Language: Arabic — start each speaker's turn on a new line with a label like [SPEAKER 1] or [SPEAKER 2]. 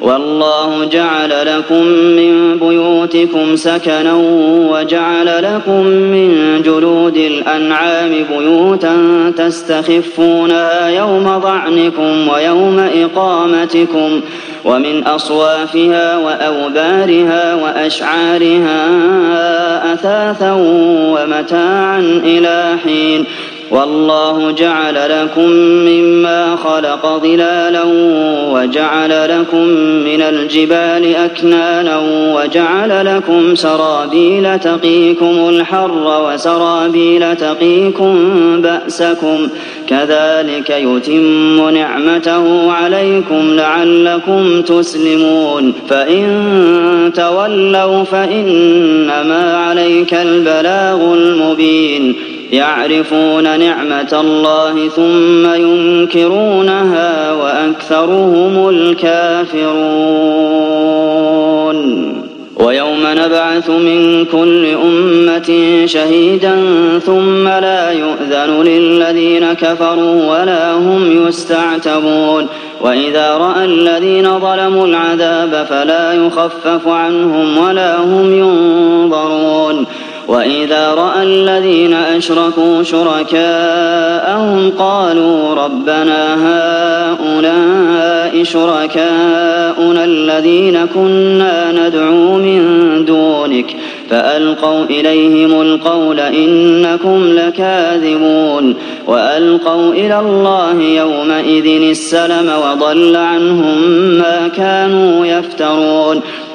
[SPEAKER 1] والله جعل لكم من بيوتكم سكنا وجعل لكم من جلود الأنعام بيوتا تستخفونها يوم ظعنكم ويوم إقامتكم ومن أصوافها وأوبارها وأشعارها أثاثا ومتاعا إلى حين والله جعل لكم مما خلق ظلالا وجعل لكم من الجبال أكنانا وجعل لكم سرابيل تقيكم الحر وسرابيل تقيكم بأسكم كذلك يتم نعمته عليكم لعلكم تسلمون فإن تولوا فإنما عليك البلاغ المبين يعرفون نعمة الله ثم ينكرونها وأكثرهم الكافرون ويوم نبعث من كل أمة شهيدا ثم لا يؤذن للذين كفروا ولا هم يستعتبون وإذا رأى الذين ظلموا العذاب فلا يخفف عنهم ولا هم ينظرون وإذا رأى الذين أشركوا شركاءهم قالوا ربنا هؤلاء شركاؤنا الذين كنا ندعو من دونك فألقوا إليهم القول إنكم لكاذبون وألقوا إلى الله يومئذ السلم وضل عنهم ما كانوا يفترون